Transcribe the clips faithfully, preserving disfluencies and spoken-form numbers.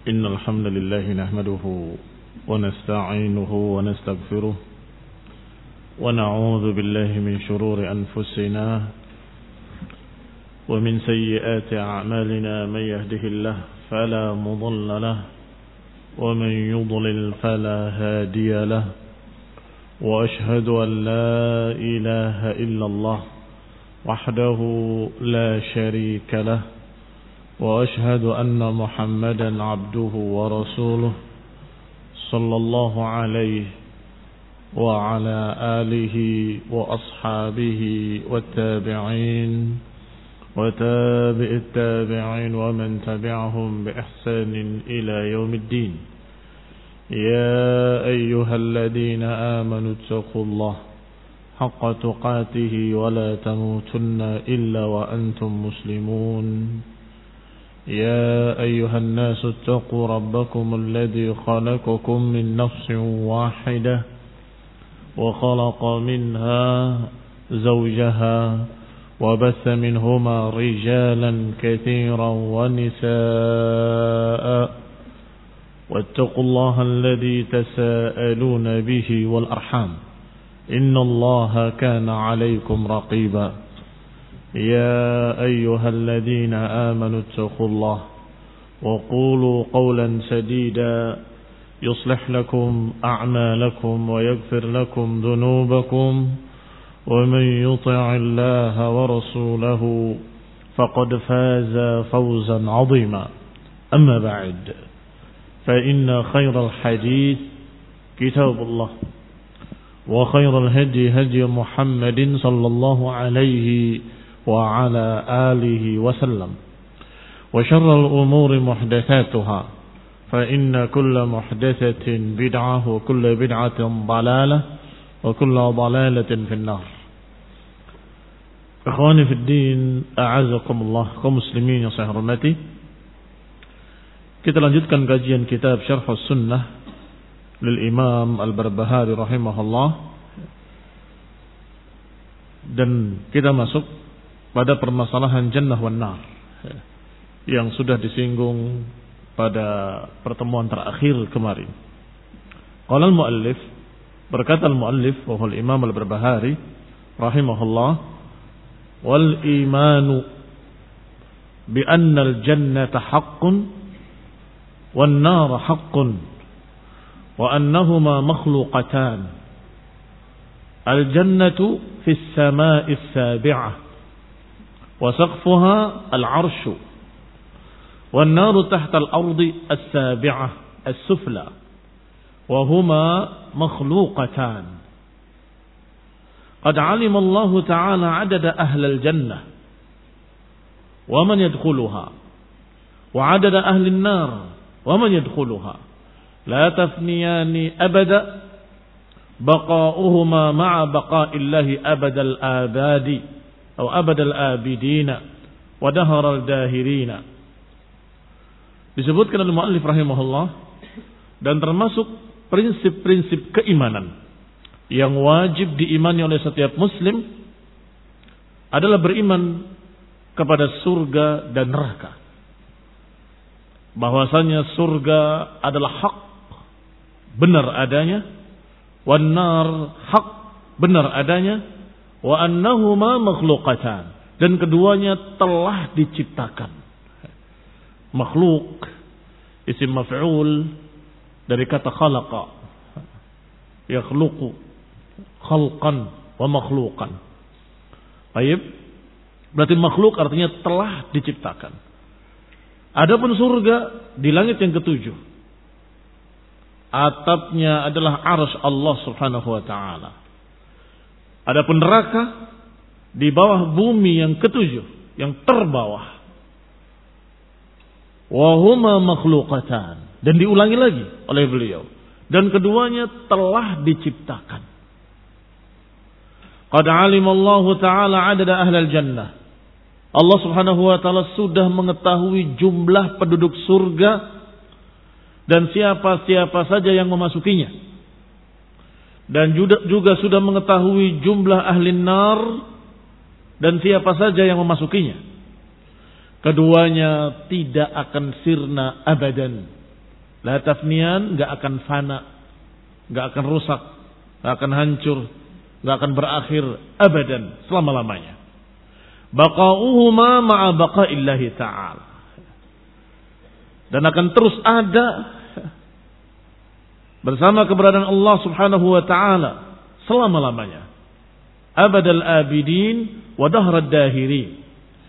إن الحمد لله نحمده ونستعينه ونستغفره ونعوذ بالله من شرور أنفسنا ومن سيئات أعمالنا من يهده الله فلا مضل له ومن يضلل فلا هادي له وأشهد أن لا إله إلا الله وحده لا شريك له وأشهد أن محمدا عبده ورسوله صلى الله عليه وعلى آله وأصحابه والتابعين وتابع التابعين ومن تبعهم بإحسان إلى يوم الدين. يا أيها الذين آمنوا اتقوا الله حق تقاته ولا تموتن إلا وأنتم مسلمون. يا أيها الناس اتقوا ربكم الذي خلقكم من نفس واحدة وخلق منها زوجها وبث منهما رجالا كثيرا ونساء واتقوا الله الذي تساءلون به والأرحام إن الله كان عليكم رقيبا. يا أيها الذين آمنوا اتقوا الله وقولوا قولا سديدا يصلح لكم أعمالكم ويغفر لكم ذنوبكم ومن يطع الله ورسوله فقد فاز فوزا عظيما. أما بعد فإن خير الحديث كتاب الله وخير الهدي هدي محمد صلى الله عليه وعلى آله وسلم وشر الأمور محدثاتها فإن كل محدثة بدعة وكل بدعة ضلالة وكل ضلالة في النار. Ikhwani fi din, a'azakumullah, kaum muslimin yang saya hormati. Kita lanjutkan kajian kitab Syarh Sunnah lil Imam Al-Barbahari rahimahullah. Dan kita masuk pada permasalahan jannah wan nar yang sudah disinggung pada pertemuan terakhir kemarin. Qala al-muallif, berkata al-muallif wa huwa al-Imam Al-Barbahari rahimahullah, wal imanu bi anna al-jannata haqqun wan nar haqqun wa annahuma makhluqatan. Al-jannatu fis samaa'i as-sabi'ah wa saqfuha al-'arshu wan naru tahta al-ardi as-sabi'ah as-sufla wa huma makhluqatan. Qad 'alima Allah ta'ala 'adada ahli al-jannah wa man yadkhuluha wa 'adada ahli an-nar wa man yadkhuluha la tafniyani abada baqa'uhuma ma'a baqa'illahi abadal abadi atau abadal abidina wa daharal dahirina. Disebutkan oleh muallif rahimahullah, dan termasuk prinsip-prinsip keimanan yang wajib diimani oleh setiap muslim adalah beriman kepada surga dan neraka. Bahwasanya surga adalah hak, benar adanya, wan nar hak, benar adanya, wa annahuma makhluqatan, dan keduanya telah diciptakan. Makhluk isim maf'ul dari kata khalaqa, yakhluqu khalqan wa makhluqan. Baik, berarti makhluk artinya telah diciptakan. Adapun surga di langit yang ketujuh, atapnya adalah arsy Allah Subhanahu wa taala. Adapun neraka di bawah bumi yang ketujuh, yang terbawah. Wa huma makhluqatan, dan diulangi lagi oleh beliau, dan keduanya telah diciptakan. Qad 'alima Allah taala 'adada ahli al-jannah. Allah Subhanahu wa taala sudah mengetahui jumlah penduduk surga dan siapa-siapa saja yang memasukinya. Dan juga, juga sudah mengetahui jumlah ahli nar dan siapa saja yang memasukinya. Keduanya tidak akan sirna abadan, La tafniyan, enggak akan fana, enggak akan rusak, enggak akan hancur, enggak akan berakhir abadan selama-lamanya. Baqa'uhuma ma'a baqa'illahi ta'ala. Dan akan terus ada bersama keberadaan Allah Subhanahu wa taala selama-lamanya. Abadal abidin wa dahrad dahirin.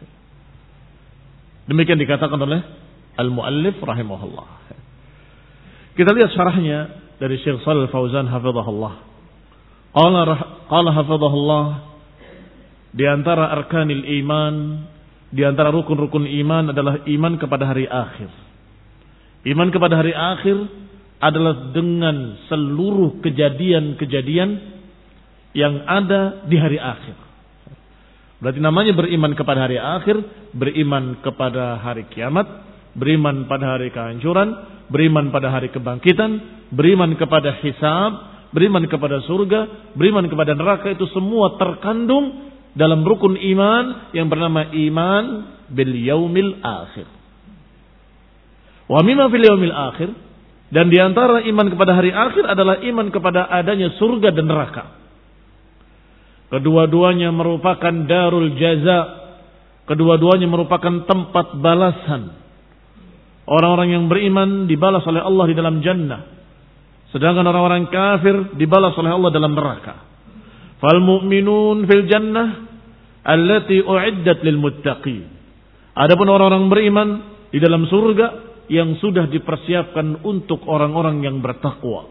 Demikian dikatakan oleh al-muallif rahimahullah. Kita lihat syarahnya dari Syekh Shalih Fauzan hafizahullah. Qala qala hafizahullah, di antara arkanil iman, di antara rukun-rukun iman adalah iman kepada hari akhir. Iman kepada hari akhir adalah dengan seluruh kejadian-kejadian yang ada di hari akhir. Berarti namanya beriman kepada hari akhir, beriman kepada hari kiamat, beriman pada hari kehancuran, beriman pada hari kebangkitan, beriman kepada hisab, beriman kepada surga, beriman kepada neraka, itu semua terkandung dalam rukun iman yang bernama iman bil yaumil akhir. Wa mimma fil yaumil akhir, dan di antara iman kepada hari akhir adalah iman kepada adanya surga dan neraka. Kedua-duanya merupakan darul jaza, kedua-duanya merupakan tempat balasan. Orang-orang yang beriman dibalas oleh Allah di dalam jannah, sedangkan orang-orang kafir dibalas oleh Allah dalam neraka. Fal mu'minun fil jannah allati u'iddat lil muttaqin. Adapun orang-orang beriman di dalam surga yang sudah dipersiapkan untuk orang-orang yang bertakwa.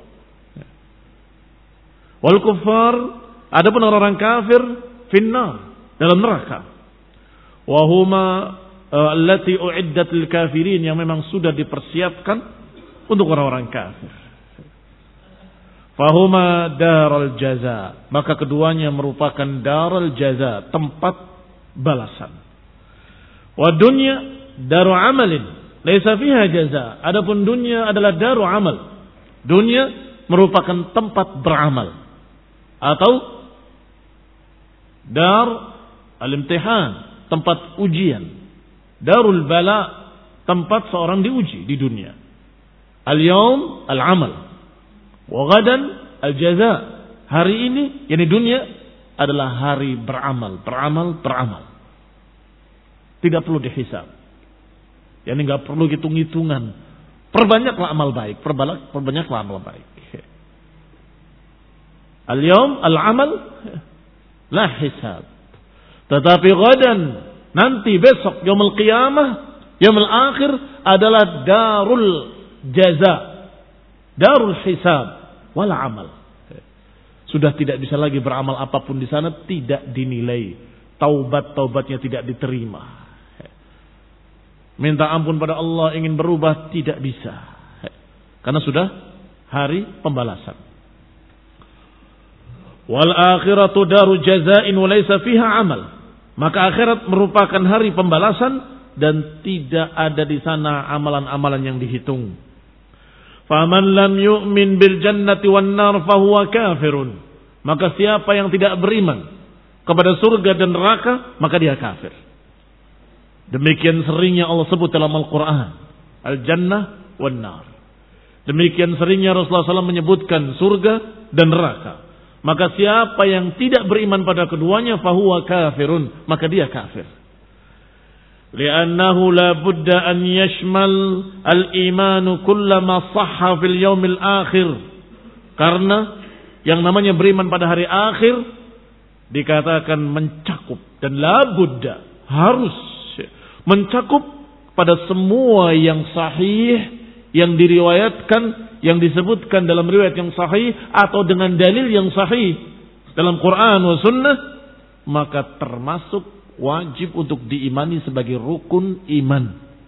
Wal kuffar, adapun orang-orang kafir finnar, dalam neraka. Wa huma allati u'iddat lil kafirin, yang memang sudah dipersiapkan untuk orang-orang kafir. Fahuma daral jaza, maka keduanya merupakan daral jaza, tempat balasan. Wa dunya daru amalin laisa fiha jaza. Adapun dunia adalah daru amal. Dunia merupakan tempat beramal atau dar al-imtihan, tempat ujian. Darul bala, tempat seorang diuji di dunia. Al-yawm al-amal wa ghadan al-jaza. Hari ini, yakni dunia, adalah hari beramal, beramal, beramal. Tidak perlu dihisab. Yani enggak perlu hitung-hitungan. Perbanyaklah amal baik, perbanyaklah amal baik. Al-yawm al-amal la hisab. Tetapi ghadan, nanti besok yaumul qiyamah, yaumul akhir adalah darul jaza, darul hisab wala amal. Sudah tidak bisa lagi beramal apapun di sana, tidak dinilai. Taubat-taubatnya tidak diterima. Minta ampun pada Allah, ingin berubah, tidak bisa. Karena sudah hari pembalasan. Wal akhiratu daru jazain wa laysa fiha amal. Maka akhirat merupakan hari pembalasan dan tidak ada di sana amalan-amalan yang dihitung. Faman lam yu'min bil jannati wan nar fahuwa kafirun. Maka siapa yang tidak beriman kepada surga dan neraka, maka dia kafir. Demikian seringnya Allah sebut dalam Al-Quran, Al-Jannah wan nar. Demikian seringnya Rasulullah shallallahu alaihi wasallam menyebutkan surga dan neraka. Maka siapa yang tidak beriman pada keduanya, fahuwa kafirun, maka dia kafir. Li'annahu la budda an yashmal al-imanu kullama sahha fil yaumil akhir. Karena yang namanya beriman pada hari akhir dikatakan mencakup, dan la budda, harus mencakup pada semua yang sahih, yang diriwayatkan, yang disebutkan dalam riwayat yang sahih atau dengan dalil yang sahih dalam Quran wa sunnah, maka termasuk wajib untuk diimani sebagai rukun iman,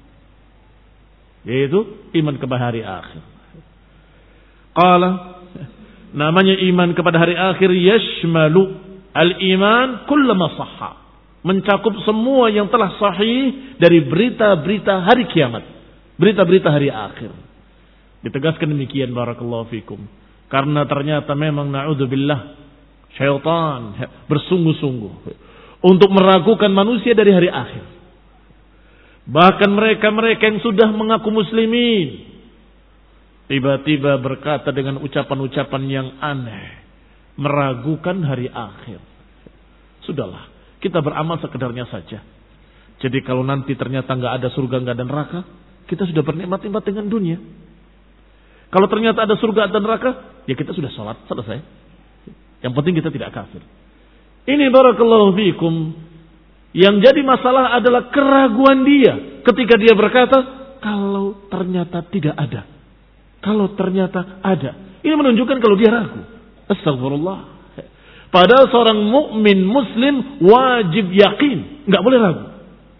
yaitu iman kepada hari akhir. Qala, namanya iman kepada hari akhir yashmalu al-iman kullama sahha, mencakup semua yang telah sahih dari berita-berita hari kiamat, berita-berita hari akhir. Ditegaskan demikian, barakallahu fikum. Karena ternyata memang na'udzubillah, syaitan bersungguh-sungguh untuk meragukan manusia dari hari akhir. Bahkan mereka-mereka yang sudah mengaku muslimin, tiba-tiba berkata dengan ucapan-ucapan yang aneh, meragukan hari akhir. Sudahlah, kita beramal sekedarnya saja. Jadi kalau nanti ternyata nggak ada surga, nggak ada neraka, kita sudah bernikmat-nikmat dengan dunia. Kalau ternyata ada surga dan neraka, ya kita sudah sholat, selesai. Yang penting kita tidak kafir. Ini barakallahu fiikum. Yang jadi masalah adalah keraguan dia ketika dia berkata, kalau ternyata tidak ada. Kalau ternyata ada. Ini menunjukkan kalau dia ragu. Astagfirullah. Padahal seorang mukmin muslim wajib yakin. Nggak boleh ragu.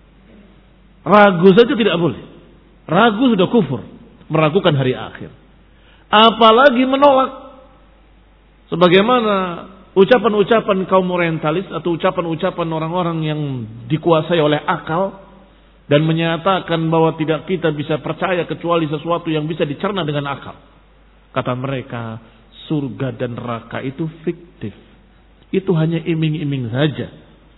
Ragu saja tidak boleh. Ragu sudah kufur. Meragukan hari akhir. Apalagi menolak. Sebagaimana ucapan-ucapan kaum orientalis atau ucapan-ucapan orang-orang yang dikuasai oleh akal dan menyatakan bahwa tidak kita bisa percaya kecuali sesuatu yang bisa dicerna dengan akal. Kata mereka, surga dan neraka itu fiktif. Itu hanya iming-iming saja.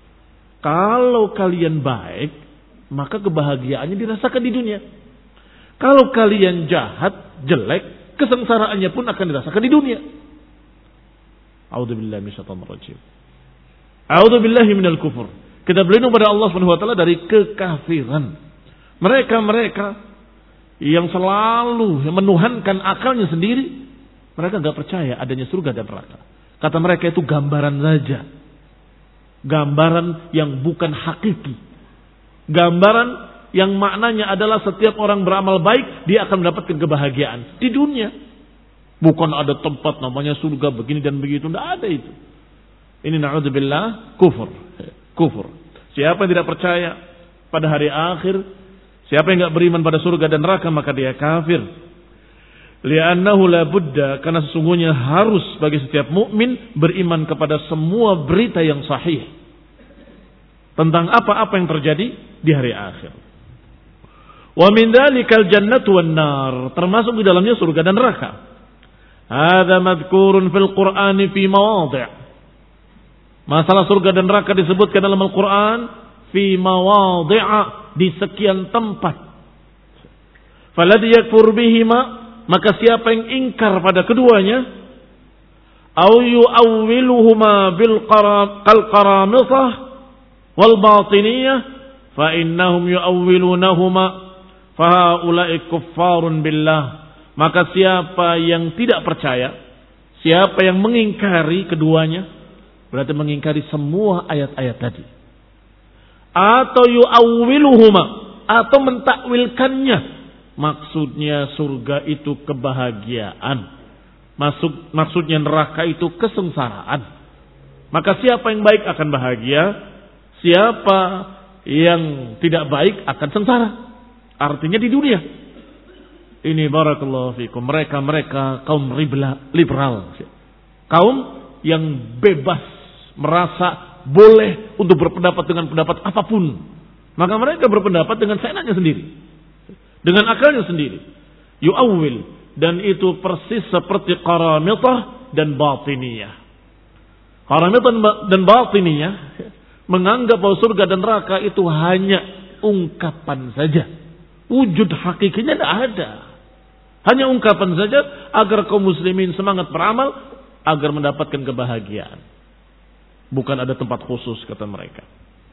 Kalau kalian baik, maka kebahagiaannya dirasakan di dunia. Kalau kalian jahat, jelek, kesengsaraannya pun akan dirasakan di dunia. A'udzubillahi minasyaitonir rajim. A'udzubillahi minal kufur. Kita berlindung pada Allah Subhanahu wa taala dari kekafiran. Mereka-mereka yang selalu menuhankan akalnya sendiri, mereka enggak percaya adanya surga dan neraka. Kata mereka itu gambaran saja. Gambaran yang bukan hakiki. Gambaran yang maknanya adalah setiap orang beramal baik, dia akan mendapatkan kebahagiaan di dunia. Bukan ada tempat namanya surga begini dan begitu. Tidak ada itu. Ini na'udzubillah kufur. Kufur. Siapa yang tidak percaya pada hari akhir, siapa yang tidak beriman pada surga dan neraka, maka dia kafir. Li'annahu la budda, karena sesungguhnya harus bagi setiap mukmin beriman kepada semua berita yang sahih tentang apa-apa yang terjadi di hari akhir. Wa min dzalikal jannatu wan nar, termasuk di dalamnya surga dan neraka. Hadza madhkurun fil Qur'ani fi mawadhi'. Masalah surga dan neraka disebutkan dalam Al-Qur'an fi mawadhi'a, di sekian tempat. Faladhi yakfur bihima, maka siapa yang ingkar pada keduanya, au yu'awwiluhuma bil qaramithah wal batiniyah, fa innahum yu'awwilunahuma fahaula'i kuffarun billah. Maka siapa yang tidak percaya, siapa yang mengingkari keduanya, berarti mengingkari semua ayat-ayat tadi. Atau yu'awwiluhuma, atau mentakwilkannya, maksudnya surga itu kebahagiaan, Maksud, maksudnya neraka itu kesengsaraan. Maka siapa yang baik akan bahagia, siapa yang tidak baik akan sengsara. Artinya di dunia. Ini barakallahu fikum, mereka-mereka kaum liberal. Kaum yang bebas, merasa boleh untuk berpendapat dengan pendapat apapun. Maka mereka berpendapat dengan seenaknya sendiri, dengan akalnya sendiri. Yu'awwil, dan itu persis seperti qaramithah dan batiniyah. Qaramithah dan batiniyah menganggap bahwa surga dan neraka itu hanya ungkapan saja. Wujud hakikinya tidak ada. Hanya ungkapan saja agar kaum muslimin semangat beramal, agar mendapatkan kebahagiaan. Bukan ada tempat khusus, kata mereka.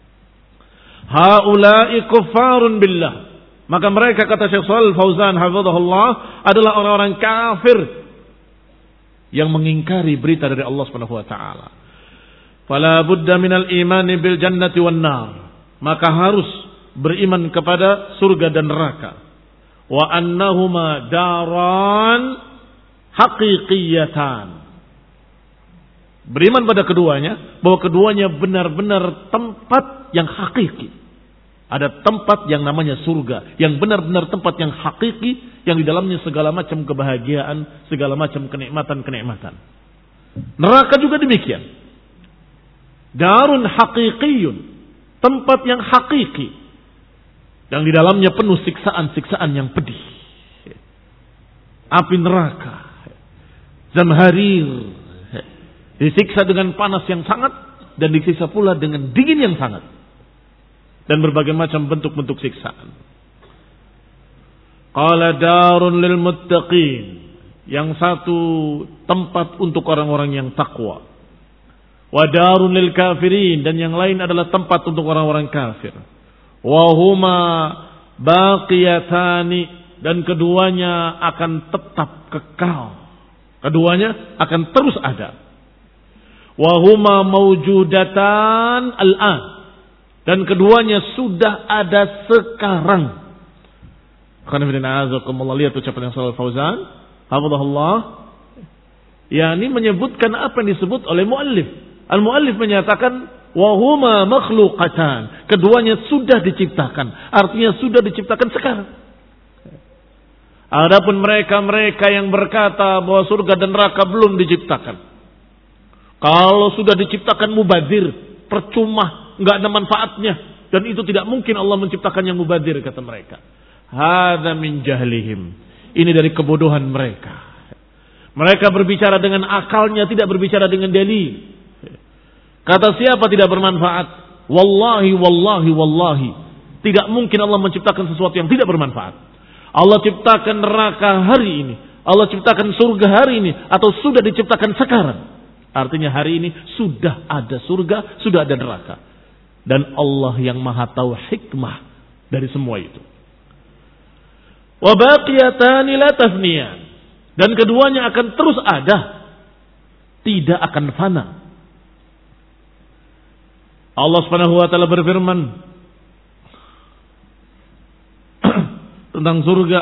Haula'i kuffarun billah. Maka mereka, kata Syekh Shalih Fauzan hafizahullah, adalah orang-orang kafir yang mengingkari berita dari Allah Subhanahu wa taala. Fala budda minal imani bil jannati wan nar. Maka harus beriman kepada surga dan neraka. Wa annahuma daran haqiqiyatan. Beriman pada keduanya, bahwa keduanya benar-benar tempat yang hakiki. Ada tempat yang namanya surga, yang benar-benar tempat yang hakiki, yang di dalamnya segala macam kebahagiaan, segala macam kenikmatan-kenikmatan. Neraka juga demikian. Darun haqiqiyun, tempat yang hakiki, yang di dalamnya penuh siksaan-siksaan yang pedih. Api neraka, zamharir, disiksa dengan panas yang sangat, dan disiksa pula dengan dingin yang sangat. Dan berbagai macam bentuk-bentuk siksaan. Qala darun lil muttaqin. yang satu tempat untuk orang-orang yang takwa. Wa darun lil kafirin, dan yang lain adalah tempat untuk orang-orang kafir. Wa huma baqiyatani, dan keduanya akan tetap kekal. Keduanya akan terus ada. Wa huma mawjudatan al-an, dan keduanya sudah ada sekarang. Qanifidina azakumullah, lihat ucapan yang Shalal Fauzan hafizahullah, yakni menyebutkan apa yang disebut oleh muallif. Al-muallif menyatakan wa huma makhluqatan, keduanya sudah diciptakan, artinya sudah diciptakan sekarang. Adapun mereka-mereka yang berkata bahwa surga dan neraka belum diciptakan, kalau sudah diciptakan mubadzir, percuma, enggak ada manfaatnya, dan itu tidak mungkin Allah menciptakan yang mubadzir, kata mereka. Hadza min jahlihim, ini dari kebodohan mereka. Mereka berbicara dengan akalnya, tidak berbicara dengan dalil. Kata siapa tidak bermanfaat? Wallahi, wallahi, wallahi, tidak mungkin Allah menciptakan sesuatu yang tidak bermanfaat. Allah ciptakan neraka hari ini, Allah ciptakan surga hari ini, atau sudah diciptakan sekarang. Artinya hari ini sudah ada surga, sudah ada neraka. Dan Allah yang maha tahu hikmah dari semua itu. Wa baqiyatani la tafniyan, dan keduanya akan terus ada, tidak akan fana. Allah Subhanahu wa taala berfirman tentang surga,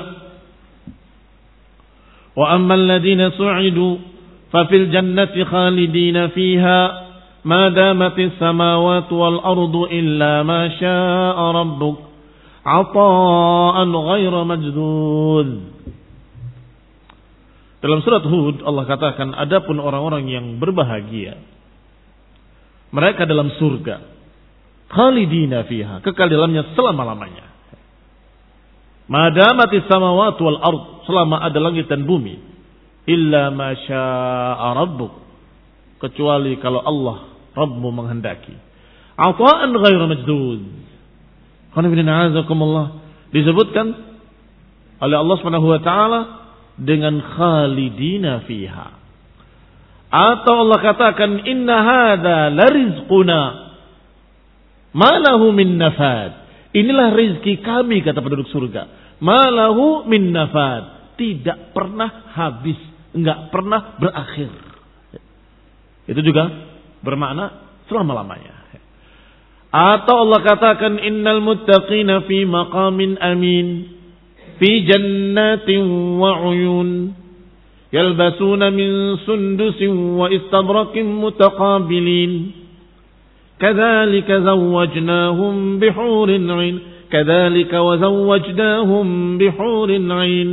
wa ammal ladzina su'idu fa fil jannati khalidina fiha ma damatis samawati wal ardu illa ma syaa rabbuk ata'an ghaira majdud. Dalam surat Hud Allah katakan, adapun orang-orang yang berbahagia, mereka dalam surga, khalidina fiha, kekal dalamnya selama-lamanya. Madamatis samawati wal ard, selama ada langit dan bumi, illa ma syaa rabbuk, kecuali kalau Allah Rabbmu menghendaki. Ata'an ghairu majdud. Qanifidina azakumullah, disebutkan oleh Allah Subhanahu wa taala dengan khalidina fiha. Atau Allah katakan inna hadza larizquna ma lahu min nafad. Inilah rezeki kami, kata penduduk surga. Ma lahu min nafad, tidak pernah habis, enggak pernah berakhir. Itu juga bermakna selama-lamanya. Atau Allah katakan innal muttaqina fi maqamin amin fi jannatin wa uyun yalbasuna min sundusin wa istabrakin mutaqabilin kadzalika zawwajnahum bihurin 'ain kadzalika wa zawwajnahum bihurin 'ain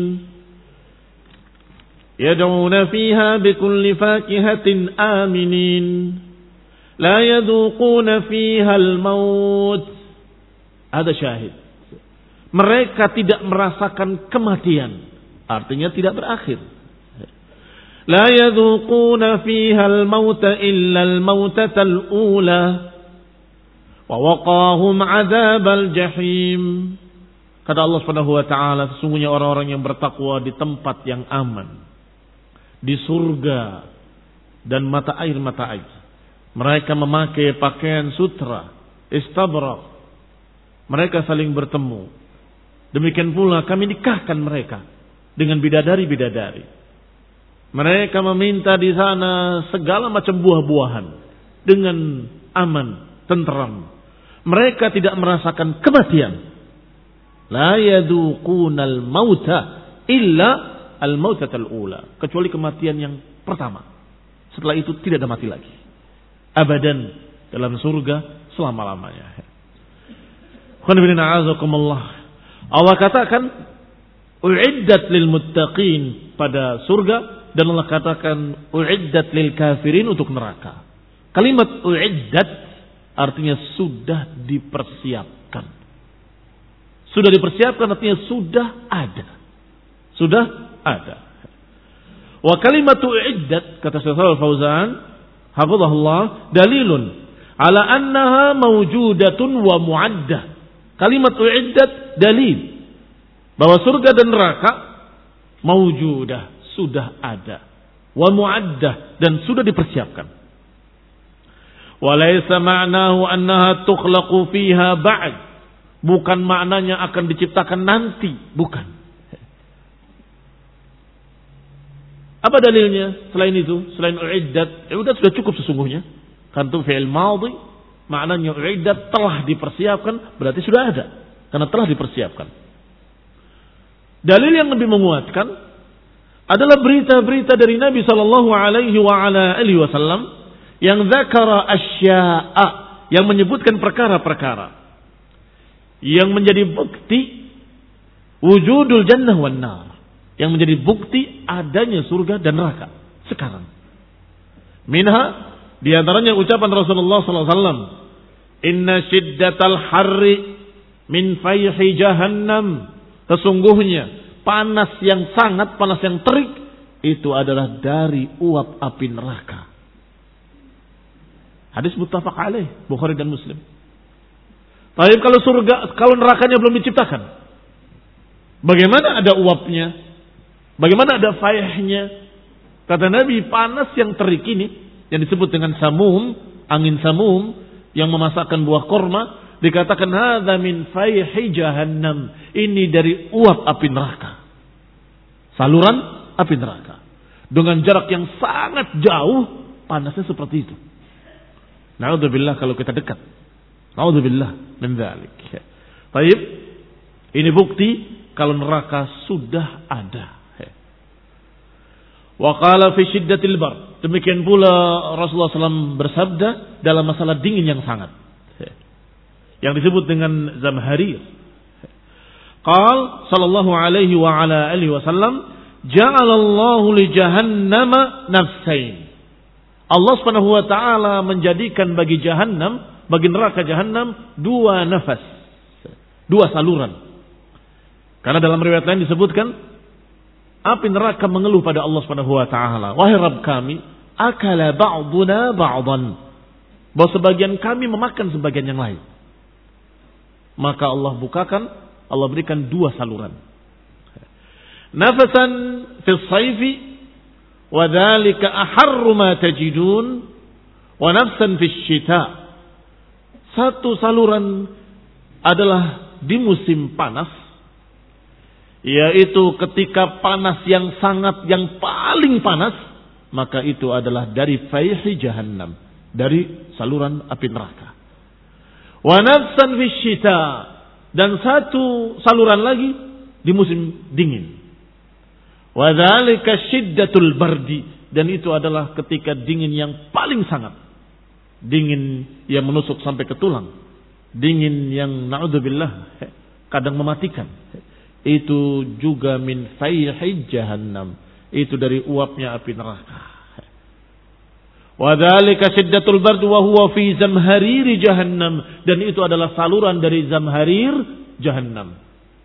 yad'una fiha bikulli fakihatin aminin la yadhuquna fiha al-maut. Ada syahid, mereka tidak merasakan kematian, artinya tidak berakhir. La yadhuquna fiha al-mauta illa al-mautatal ula wa waqahum 'adzabal jahim. Kata Allah Subhanahu wa taala, sesungguhnya orang-orang yang bertakwa di tempat yang aman, di surga dan mata air mata air. Mereka memakai pakaian sutra, istabrak. Mereka saling bertemu. Demikian pula kami nikahkan mereka dengan bidadari-bidadari. Mereka meminta di sana segala macam buah-buahan dengan aman, tentram. Mereka tidak merasakan kematian. La yadhuqunal mauta illa al-mautatal ula, kecuali kematian yang pertama. Setelah itu tidak ada mati lagi. Abadan, dalam surga selama-lamanya. Allah katakan uiddat lil muttaqin pada surga, dan Allah katakan uiddat lil kafirin untuk neraka. Kalimat uiddat artinya sudah dipersiapkan. Sudah dipersiapkan artinya sudah ada. Sudah ada. Wa kalimatu uiddat, kata Syekh Shalal Fauzan hafizahullah, dalilun ala annaha mawjudatun wa mu'addah. Kalimat uiddat dalil bahwa surga dan neraka mawjudah, sudah ada. Wa mu'addah, dan sudah dipersiapkan. Wa laysa ma'nahu annaha tukhlaqu fiha ba'd. Bukan maknanya akan diciptakan nanti, bukan. Apa dalilnya selain itu? Selain uiddat, uiddat sudah cukup sesungguhnya. Kan itu fi'il madhi, maknanya uiddat telah dipersiapkan, berarti sudah ada. Karena telah dipersiapkan. Dalil yang lebih menguatkan adalah berita-berita dari Nabi sallallahu alaihi wa ala alihi wasallam yang dzakara asya'a, yang menyebutkan perkara-perkara yang menjadi bukti wujudul jannah wan nar, yang menjadi bukti adanya surga dan neraka sekarang. Minha, di antaranya ucapan Rasulullah sallallahu alaihi wasallam, "Inna shiddatal harri min fayhi jahannam." Sesungguhnya panas yang sangat, panas yang terik itu adalah dari uap api neraka. Hadis muttafaq alaih, Bukhari dan Muslim. Tapi kalau surga, kalau nerakanya belum diciptakan, bagaimana ada uapnya? Bagaimana ada fayhnya? Kata Nabi, panas yang terik ini yang disebut dengan samum, angin samum yang memasakkan buah korma, dikatakan hadza min fayhi jahannam. Ini dari uap api neraka. Saluran api neraka. Dengan jarak yang sangat jauh, panasnya seperti itu. Na'udzubillah kalau kita dekat. Na'udzubillah min dzalik. Baik. Ini bukti kalau neraka sudah ada. Wa qala fi syiddatil bar. Demikian pula Rasulullah sallallahu alaihi wasallam bersabda dalam masalah dingin yang sangat, yang disebut dengan zamharir. Qal sallallahu alaihi wa ala alihi wasallam, ja'alallahu li jahannama nafsain. Allah Subhanahu wa taala menjadikan bagi jahannam, bagi neraka jahannam dua nafas, dua saluran. Karena dalam riwayat lain disebutkan api neraka mengeluh pada Allah Subhanahu wa taala, wahai Rabb kami, akala ba'duna ba'dan, bahwa sebagian kami memakan sebagian yang lain. Maka Allah bukakan, Allah berikan dua saluran. Nafasan fis sayfi wa dzalika aharru ma tajidun, wa nafsan fis syita. Satu saluran adalah di musim panas, yaitu ketika panas yang sangat, yang paling panas, maka itu adalah dari fayhi jahannam, dari saluran api neraka. Wa nafsan fi syita, dan satu saluran lagi di musim dingin. Wa dzalika syiddatul bardi, dan itu adalah ketika dingin yang paling sangat. Dingin yang menusuk sampai ke tulang. Dingin yang na'udzubillah kadang mematikan. Itu juga min fayhi jahannam, itu dari uapnya api neraka. Wa dzalika syiddatul bard wa huwa fi zamhariri jahannam, dan itu adalah saluran dari zamharir jahannam.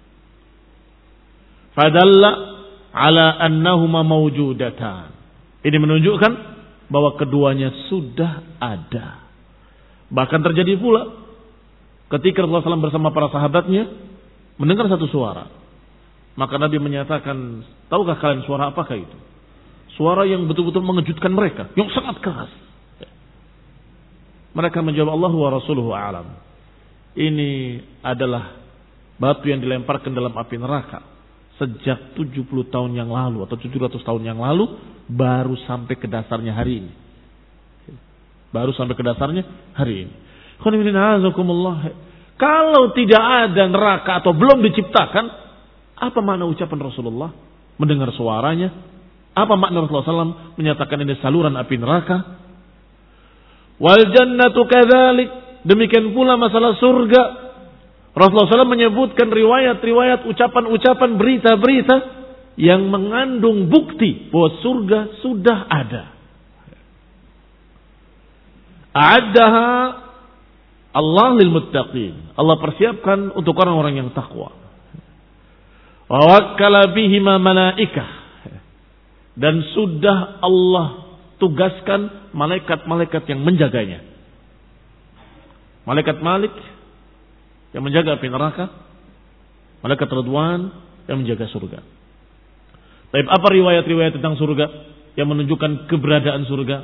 Fadalla ala annahuma mawjudatan. Ini menunjukkan bahwa keduanya sudah ada. Bahkan terjadi pula ketika Rasulullah sallallahu alaihi wasallam bersama para sahabatnya mendengar satu suara. Maka Nabi menyatakan, tahukah kalian suara apakah itu? Suara yang betul-betul mengejutkan mereka, yang sangat keras. Mereka menjawab, Allah wa rasuluhu a'lam. Ini adalah batu yang dilemparkan dalam api neraka sejak tujuh puluh tahun yang lalu atau tujuh ratus tahun yang lalu, baru sampai ke dasarnya hari ini. Baru sampai ke dasarnya hari ini. Kalau tidak ada neraka atau belum diciptakan, apa makna ucapan Rasulullah mendengar suaranya? Apa makna Rasulullah sallallahu alaihi wasallam menyatakan ini saluran api neraka? Wal jannatu kadzalik. Demikian pula masalah surga. Rasulullah sallallahu alaihi wasallam menyebutkan riwayat-riwayat, ucapan-ucapan, berita-berita yang mengandung bukti bahwa surga sudah ada. A'addaha Allah lil muttaqin. Allah persiapkan untuk orang-orang yang takwa. Wa wakkala bihima malaikah. Dan sudah Allah tugaskan malaikat-malaikat yang menjaganya. Malaikat Malik yang menjaga api neraka, malaikat Ridwan yang menjaga surga. Tapi apa riwayat-riwayat tentang surga yang menunjukkan keberadaan surga?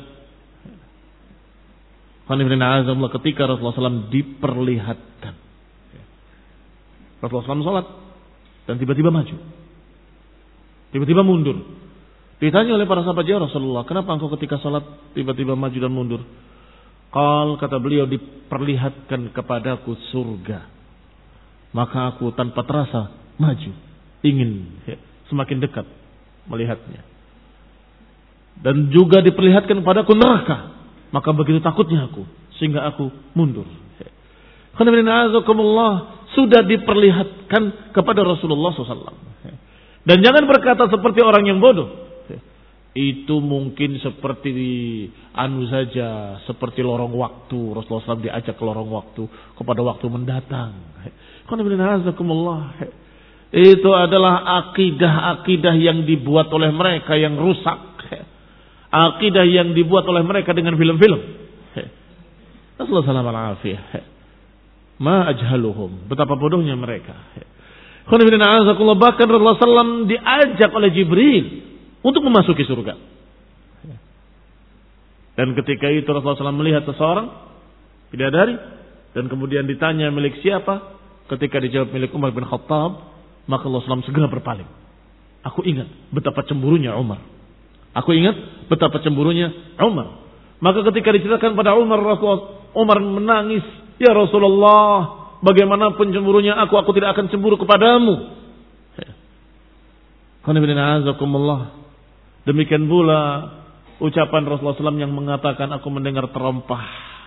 Ketika Rasulullah shallallahu alaihi wasallam diperlihatkan, Rasulullah shallallahu alaihi wasallam sholat dan tiba-tiba maju, tiba-tiba mundur. Ditanya oleh para sahabat, ya Rasulullah, kenapa engkau ketika sholat tiba-tiba maju dan mundur? Qal, kata beliau, diperlihatkan kepadaku surga, maka aku tanpa terasa maju, ingin ya, semakin dekat melihatnya. Dan juga diperlihatkan kepadaku neraka, maka begitu takutnya aku sehingga aku mundur. Sudah diperlihatkan kepada Rasulullah shallallahu alaihi wasallam. Dan jangan berkata seperti orang yang bodoh. Itu mungkin seperti anu saja, seperti lorong waktu. Rasulullah shallallahu alaihi wasallam diajak ke lorong waktu, kepada waktu mendatang. Itu adalah akidah-akidah yang dibuat oleh mereka yang rusak. Akidah yang dibuat oleh mereka dengan film-film. Rasulullah shallallahu alaihi wasallam ma ajhaluhum, betapa bodohnya mereka. Bahkan Rasulullah shallallahu alaihi wasallam diajak oleh Jibril untuk memasuki surga. Dan ketika itu Rasulullah shallallahu alaihi wasallam melihat seseorang bidadari dan kemudian ditanya milik siapa, ketika dijawab milik Umar bin Khattab, maka Rasulullah shallallahu alaihi wasallam segera berpaling. Aku ingat betapa cemburunya Umar. Aku ingat betapa cemburunya Umar. Maka ketika diceritakan pada Umar, Rasulullah Umar menangis, ya Rasulullah, bagaimanapun cemburunya aku, aku tidak akan cemburu kepadamu. Demikian pula ucapan Rasulullah shallallahu alaihi wasallam yang mengatakan, aku mendengar terompah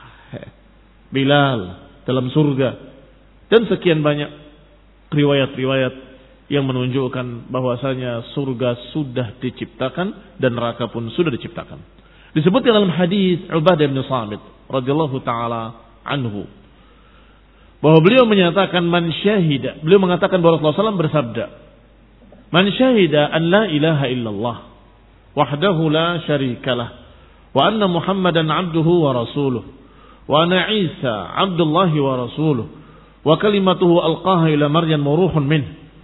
Bilal dalam surga. Dan sekian banyak riwayat-riwayat yang menunjukkan bahwasanya surga sudah diciptakan dan neraka pun sudah diciptakan. Disebutkan dalam hadis Ubadah bin Samit radhiyallahu taala anhu bahwa beliau menyatakan man syahida, beliau mengatakan bahwa Rasulullah shallallahu alaihi wasallam bersabda, man syahida an la ilaha illallah wahdahu la syarikalah wa anna Muhammadan abduhu wa rasuluh wa anna Isa abdullah wa rasuluh wa kalimatuhu alqaha ila Maryam wa ruhun min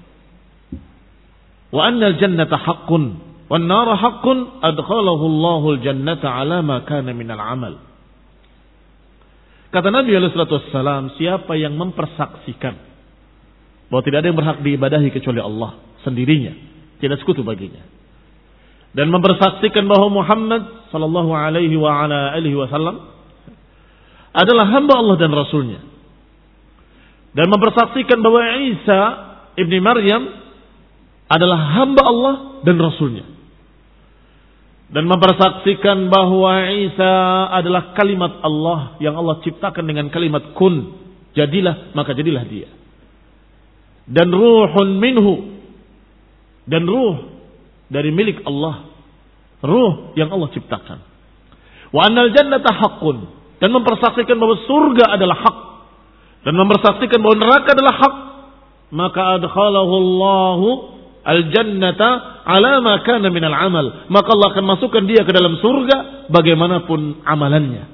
wa anna al-jannata haqqun wan nara haqqun adkhalahu Allahu al-jannata ala ma kana min al-amal. Kata Nabi alaihi salatu wassalam, siapa yang mempersaksikan bahwa tidak ada yang berhak diibadahi kecuali Allah sendirinya, tidak sekutu baginya, dan mempersaksikan bahwa Muhammad sallallahu alaihi wa ala alihi wasallam adalah hamba Allah dan Rasulnya, dan mempersaksikan bahwa Isa ibni Maryam adalah hamba Allah dan Rasulnya, dan mempersaksikan bahwa Isa adalah kalimat Allah yang Allah ciptakan dengan kalimat kun, jadilah, maka jadilah dia, dan ruhun minhu, dan ruh dari milik Allah, ruh yang Allah ciptakan. Wa annal jannata haqqun, dan mempersaksikan bahwa surga adalah hak, dan mempersaksikan bahwa neraka adalah hak, maka adkhalahu Allahu al-jannata ala ma kana min al-amal, maka Allah akan masukkan dia ke dalam surga bagaimanapun amalannya.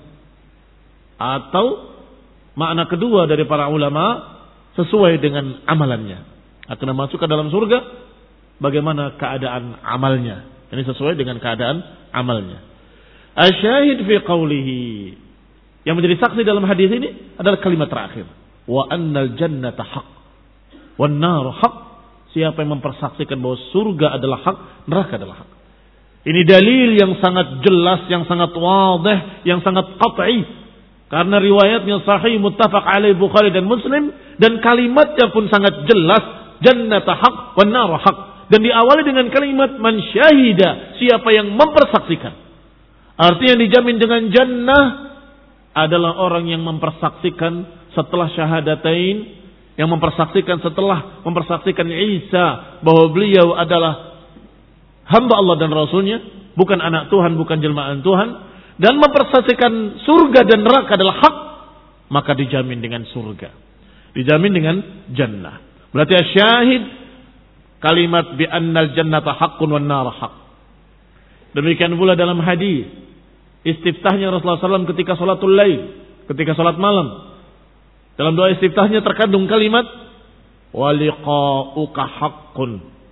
Atau makna kedua dari para ulama, sesuai dengan amalannya, akan masuk ke dalam surga bagaimana keadaan amalnya. Ini sesuai dengan keadaan amalnya. Asyahid fi qawlihi, yang menjadi saksi dalam hadis ini adalah kalimat terakhir, wa annal jannata haq wan nar haq. Siapa yang mempersaksikan bahwa surga adalah hak, neraka adalah hak. Ini dalil yang sangat jelas, yang sangat wadih, yang sangat qat'i. Karena riwayatnya sahih, muttafaq alaih Bukhari dan Muslim, dan kalimatnya pun sangat jelas, jannata haq wan nar haq. Dan diawali dengan kalimat man syahida, siapa yang mempersaksikan. Artinya yang dijamin dengan jannah adalah orang yang mempersaksikan setelah syahadatain, yang mempersaksikan setelah mempersaksikan Isa bahwa beliau adalah hamba Allah dan Rasulnya, bukan anak Tuhan, bukan jelmaan Tuhan, dan mempersaksikan surga dan neraka adalah hak, maka dijamin dengan surga, dijamin dengan jannah. Berarti syahid kalimat bi annal jannata haqqun wan nar haq. Demikian pula dalam hadis istiftahnya Rasulullah shallallahu alaihi wasallam ketika salatul lail, ketika salat malam. Dalam doa istiftahnya terkandung kalimat wa liqa'uka haqqun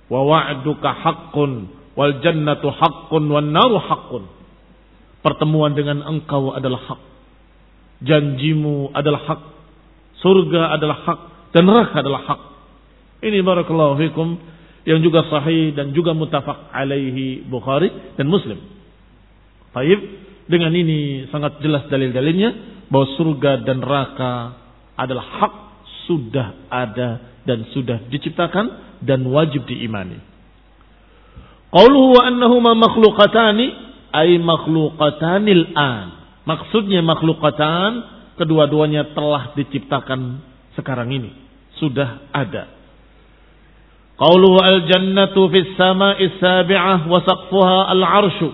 wa wa'duka haqqun wal jannatu haqqun wan naru haqqun. Pertemuan dengan engkau adalah hak. Janjimu adalah hak. Surga adalah hak dan neraka adalah hak. Ini barakallahu fikum yang juga sahih dan juga muttafaq alaihi Bukhari dan Muslim. Baik, dengan ini sangat jelas dalil-dalilnya bahwa surga dan neraka adalah hak, sudah ada dan sudah diciptakan dan wajib diimani. Qauluhu wa annahuma makhluqatani ay makhluqatanil an. Maksudnya makhluqatan, kedua-duanya telah diciptakan sekarang ini, sudah ada. Qauluhu al-jannatu fis sama'is sabi'ah wa saqfuha al-'arsyu.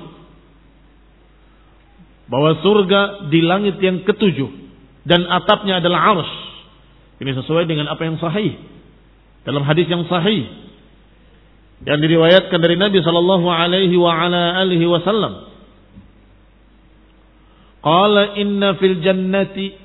Bahwa surga di langit yang ketujuh dan atapnya adalah 'arsy. Ini sesuai dengan apa yang sahih dalam hadis yang sahih yang diriwayatkan dari Nabi sallallahu alaihi wa ala alihi wasallam. Qala inna fil jannati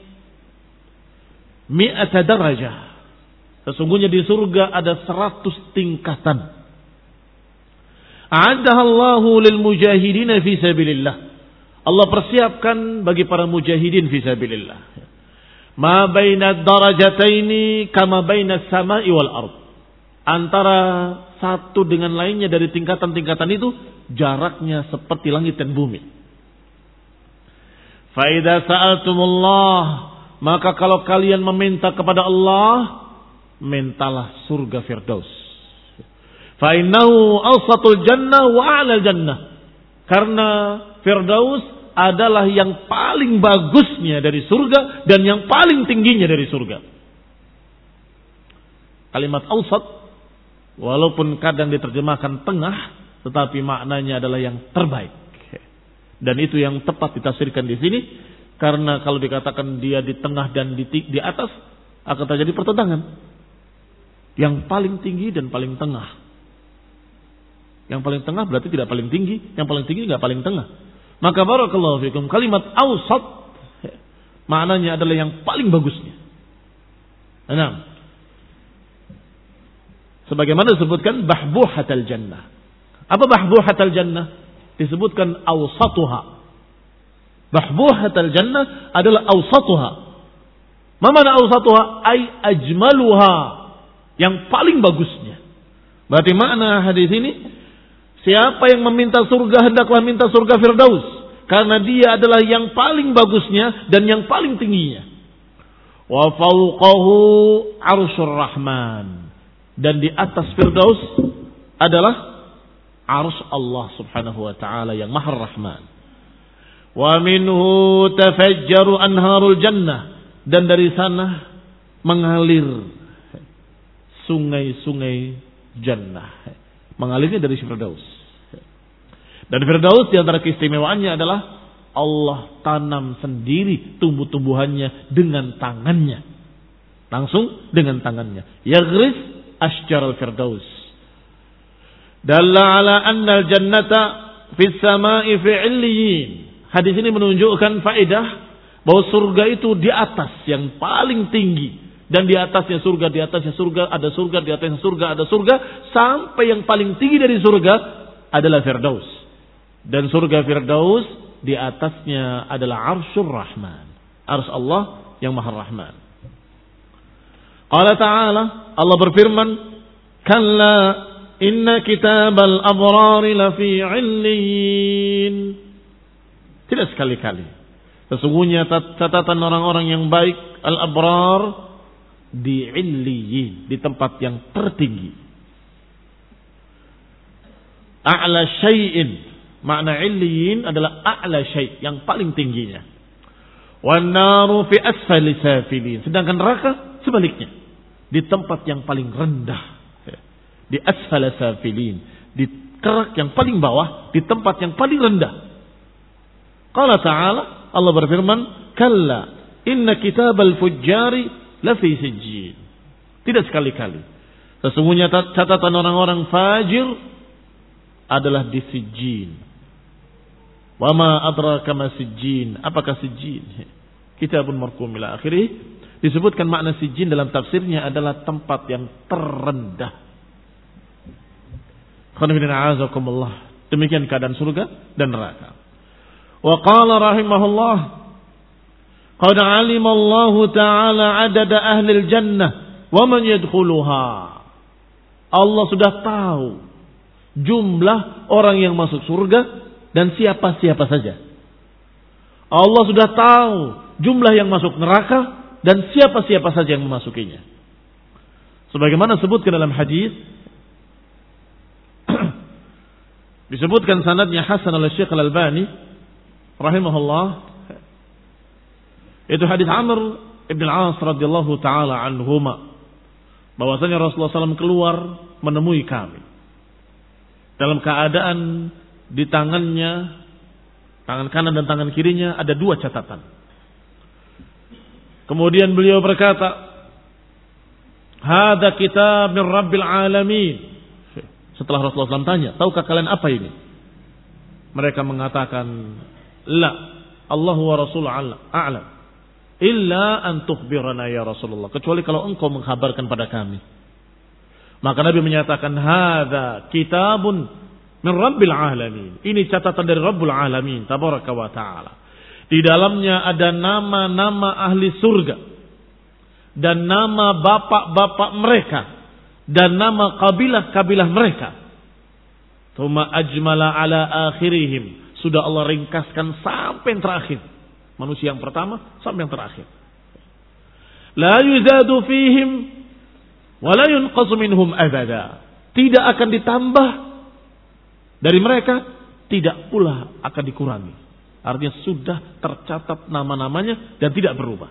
mi'ata darajah. Sesungguhnya di surga ada seratus tingkatan. A'addaha Allahu lil mujahidin fi sabilillah. Allah persiapkan bagi para mujahidin fi sabilillah. Ma baina darajataini kama baina as-sama'i wal ard. Antara satu dengan lainnya dari tingkatan-tingkatan itu jaraknya seperti langit dan bumi. Fa idza sa'altumullah, maka kalau kalian meminta kepada Allah, mintalah surga Firdaus. Fa innahu awsatul jannah wa a'lal jannah. Karena Firdaus adalah yang paling bagusnya dari surga dan yang paling tingginya dari surga. Kalimat awsat walaupun kadang diterjemahkan tengah, tetapi maknanya adalah yang terbaik. Dan itu yang tepat ditafsirkan di sini, karena kalau dikatakan dia di tengah dan di, di atas akan terjadi pertentangan. Yang paling tinggi dan paling tengah. Yang paling tengah berarti tidak paling tinggi, yang paling tinggi tidak paling tengah. Maka barakallahu fikum, kalimat awsat maknanya adalah yang paling bagusnya. Nah, sebagaimana disebutkan bahbuhatal jannah. Apa bahbuhatal jannah? Disebutkan awsatuha. Bahbuhatal jannah adalah awsatuha. Ma mana awsatuha? Ay ajmaluha. Yang paling bagusnya. Berarti makna hadis ini, siapa yang meminta surga hendaklah minta surga Firdaus, karena dia adalah yang paling bagusnya dan yang paling tingginya. Wa fawqahu arsyur rahman. Dan di atas Firdaus adalah arsy Allah subhanahu wa ta'ala yang maha rahman. Wa minhu tafajjaru anharul jannah. Dan dari sana mengalir sungai-sungai jannah. Mengalirnya dari Firdaus. Dan Firdaus di antara keistimewaannya adalah Allah tanam sendiri tumbuh-tumbuhannya dengan tangannya. Langsung dengan tangannya. Yaghris asjaral Firdaus. Dalla ala anna al-jannata fis sama'i fi 'illiyin. Hadis ini menunjukkan faedah bahwa surga itu di atas yang paling tinggi, dan di atasnya surga, di atasnya surga, ada surga, di atasnya surga, ada surga, sampai yang paling tinggi dari surga adalah Firdaus. Dan surga Firdaus di atasnya adalah Arsyur Rahman. Arsy Allah yang Maha Rahman. Allah Ta'ala, Allah berfirman, "Kalla inna kitabal abrari lafi 'illiyin." Tidak sekali-kali. Sesungguhnya catatan orang-orang yang baik, al-abrar, di 'illiyin, di tempat yang tertinggi. A'la syai'in, makna 'illiyin adalah a'la syai', yang paling tingginya. Wan naru fi asfali safilin, sedangkan neraka sebaliknya, di tempat yang paling rendah. Di asfala safilin, di kerak yang paling bawah, di tempat yang paling rendah. Qala ta'ala, Allah berfirman, "Kalla inna kitabal fujjari lafi sijjin." Tidak sekali-kali. Sesungguhnya catatan orang-orang fajir adalah di sijjin. Wa ma adraka ma sijjin? Apakah sijjin? Kitabun marqum ila akhirih. Disebutkan makna sijjin dalam tafsirnya adalah tempat yang terendah. Demikian keadaan surga dan neraka. Wa qala rahimahullah, qad 'alima Allah ta'ala 'adada ahli al-jannah wa man yadkhuluha. Allah sudah tahu jumlah orang yang masuk surga dan siapa-siapa saja. Allah sudah tahu jumlah yang masuk neraka dan siapa-siapa saja yang memasukinya. Sebagaimana disebutkan dalam hadis, disebutkan sanadnya hasan oleh Syekh Al-Albani rahimahullah, itu hadis Amr ibn al-As radhiyallahu taala anhuma, bahwasanya Rasulullah sallallahu alaihi wasallam keluar menemui kami dalam keadaan di tangannya, tangan kanan dan tangan kirinya ada dua catatan. Kemudian beliau berkata, "Hada kitab min Rabbil Alamin." Setelah Rasulullah sallallahu alaihi wasallam tanya, "Tahukah kalian apa ini?" Mereka mengatakan, "La, Allahu wa Rasuluhu a'lam. Illa an tukhbirana ya Rasulullah." Kecuali kalau engkau mengkhabarkan pada kami. Maka Nabi menyatakan, "Hada kitabun min Rabbil Alamin." Ini catatan dari Rabbul Alamin tabaraka wa taala. Di dalamnya ada nama-nama ahli surga dan nama bapak-bapak mereka dan nama kabilah-kabilah mereka. Tsumma ajmala ala akhirihim. Sudah Allah ringkaskan sampai yang terakhir. Manusia yang pertama sampai yang terakhir. La yuzadu fihim wa la yunqasu minhum abada. Tidak akan ditambah dari mereka, tidak pula akan dikurangi. Artinya sudah tercatat nama-namanya dan tidak berubah.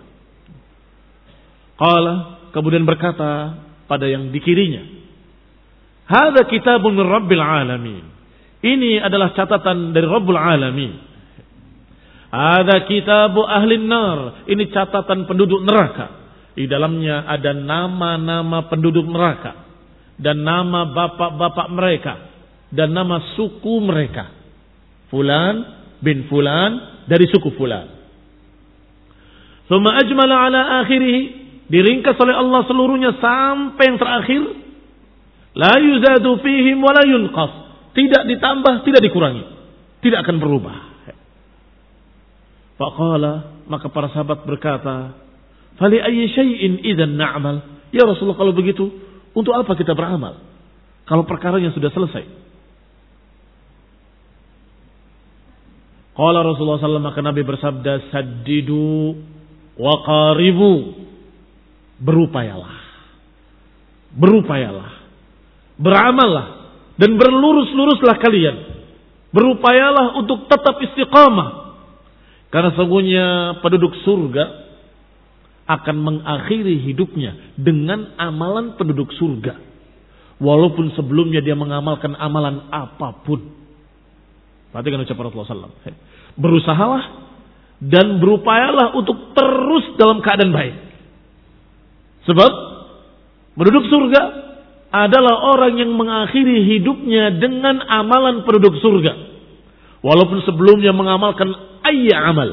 Qala, kemudian berkata pada yang di kirinya, "Hadza kitabun min Rabbil Alamin." Ini adalah catatan dari Rabbul Alamin. "Hadza kitabu ahlin nar." Ini catatan penduduk neraka. Di dalamnya ada nama-nama penduduk neraka dan nama bapak-bapak mereka dan nama suku mereka. Fulan bin fulan dari suku fulan. Tsumma ajmala ala akhirih, diringkas oleh Allah seluruhnya sampai yang terakhir. La yuzadu fihim wa la yunqas. Tidak ditambah, tidak dikurangi. Tidak akan berubah. Faqala, maka para sahabat berkata, "Fali ayyi syai'in idzan na'mal?" Ya Rasulullah, kalau begitu, untuk apa kita beramal? Kalau perkaranya sudah selesai. Qala Rasulullah sallallahu alaihi wasallam, maka Nabi bersabda, "Saddidu wa qaribu." Berupayalah. Berupayalah. Beramallah dan berlurus-luruslah kalian. Berupayalah untuk tetap istiqamah. Karena sesungguhnya penduduk surga akan mengakhiri hidupnya dengan amalan penduduk surga. Walaupun sebelumnya dia mengamalkan amalan apapun. Perhatikan ucapan Rasulullah sallallahu alaihi wasallam. Berusahalah dan berupayalah untuk terus dalam keadaan baik. Sebab penduduk surga adalah orang yang mengakhiri hidupnya dengan amalan penduduk surga. Walaupun sebelumnya mengamalkan ayya amal.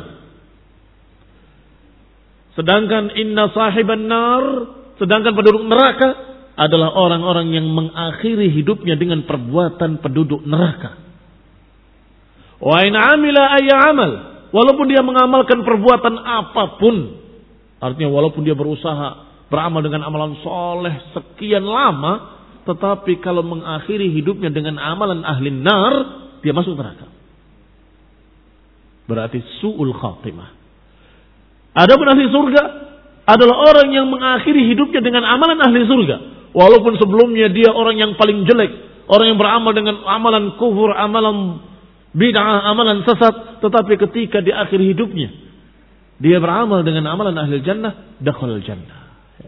Sedangkan inna sahiban nar, sedangkan penduduk neraka adalah orang-orang yang mengakhiri hidupnya dengan perbuatan penduduk neraka. Wa in amila ayya amal, walaupun dia mengamalkan perbuatan apapun, artinya walaupun dia berusaha beramal dengan amalan soleh sekian lama, tetapi kalau mengakhiri hidupnya dengan amalan ahli nar, dia masuk neraka. Berarti su'ul khatimah. Adapun ahli surga adalah orang yang mengakhiri hidupnya dengan amalan ahli surga, walaupun sebelumnya dia orang yang paling jelek, orang yang beramal dengan amalan kufur, amalan bid'ah, amalan sesat, tetapi ketika di akhir hidupnya dia beramal dengan amalan ahli jannah, dakhalal jannah.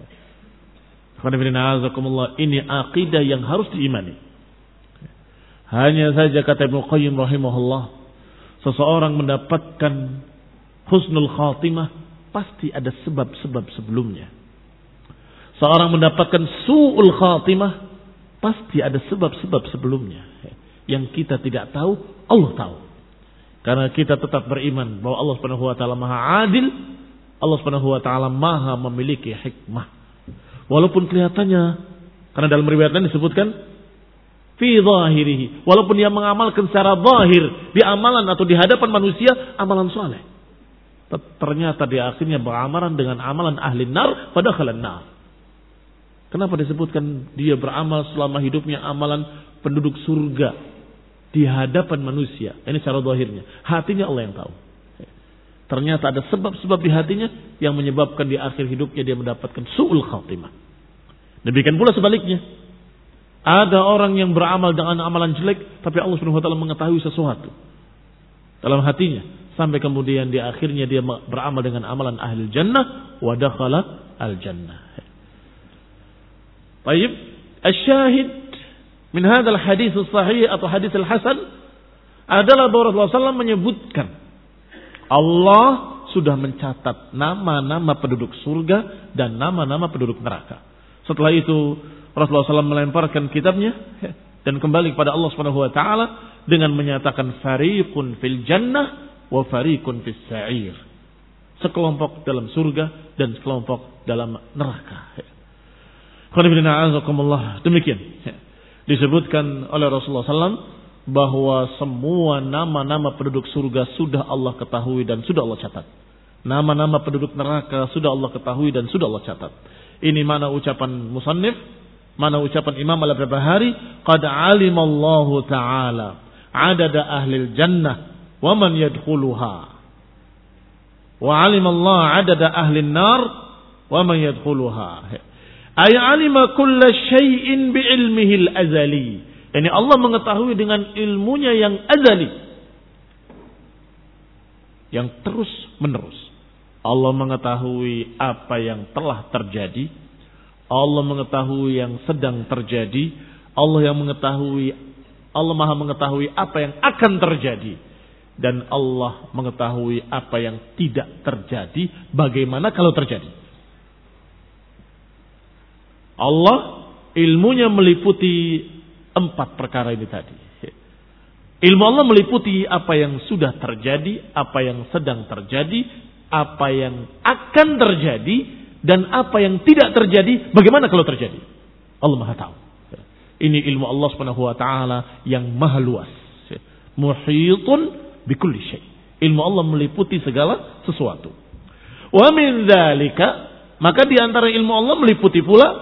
Ini akidah yang harus diimani. Hanya saja kata Ibnu Qayyim rahimahullah, seseorang mendapatkan husnul khatimah pasti ada sebab-sebab sebelumnya. Seorang mendapatkan su'ul khatimah pasti ada sebab-sebab sebelumnya. Yang kita tidak tahu, Allah tahu. Karena kita tetap beriman bahwa Allah Subhanahu wa taala Maha Adil, Allah Subhanahu wa taala Maha memiliki hikmah. Walaupun kelihatannya, karena dalam riwayat lain disebutkan fi zahirihi, walaupun dia mengamalkan secara zahir di amalan atau di hadapan manusia amalan saleh, ternyata dia akhirnya beramalan dengan amalan ahli nar, padakhalan nar. Kenapa disebutkan dia beramal selama hidupnya amalan penduduk surga di hadapan manusia? Ini secara zahirnya, hatinya Allah yang tahu. Ternyata ada sebab-sebab di hatinya yang menyebabkan di akhir hidupnya dia mendapatkan su'ul khatimah. Demikian pula sebaliknya. Ada orang yang beramal dengan amalan jelek, tapi Allah Subhanahu wa taala mengetahui sesuatu dalam hatinya, sampai kemudian di akhirnya dia beramal dengan amalan ahli jannah wa dakhala al jannah. Baik, asyahid min hadzal hadits sahih atau hadits al-hasan adalah bahwa Rasulullah sallallahu alaihi wasallam menyebutkan Allah sudah mencatat nama-nama penduduk surga dan nama-nama penduduk neraka. Setelah itu Rasulullah sallallahu alaihi wasallam melemparkan kitabnya dan kembali kepada Allah Subhanahu wa taala dengan menyatakan fariqun fil jannah wa fariqun fis sa'ir. Sekelompok dalam surga dan sekelompok dalam neraka. Demikian disebutkan oleh Rasulullah sallallahu alaihi wasallam bahwa semua nama-nama penduduk surga sudah Allah ketahui dan sudah Allah catat. Nama-nama penduduk neraka sudah Allah ketahui dan sudah Allah catat. Ini mana ucapan musannif, mana ucapan Imam Al-Barbahari, qad alimallahu ta'ala adada ahlil jannah wa man yadkhuluha. Wa alimallahu adada ahlin nar wa man yadkhuluha. Ay alima kulla syai'in bi ilmihil azali. Yani Allah mengetahui dengan ilmunya yang azali, yang terus menerus. Allah mengetahui apa yang telah terjadi, Allah mengetahui yang sedang terjadi, Allah yang mengetahui, Allah Maha mengetahui apa yang akan terjadi, dan Allah mengetahui apa yang tidak terjadi, bagaimana kalau terjadi. Allah ilmunya meliputi empat perkara ini tadi. Ilmu Allah meliputi apa yang sudah terjadi, apa yang sedang terjadi, apa yang akan terjadi, dan apa yang tidak terjadi, bagaimana kalau terjadi. Allah Maha tahu. Ini ilmu Allah Subhanahu wa taala yang maha luas. Muhitun bikulli syai. Ilmu Allah meliputi segala sesuatu. Wa min dzalika, maka di antara ilmu Allah meliputi pula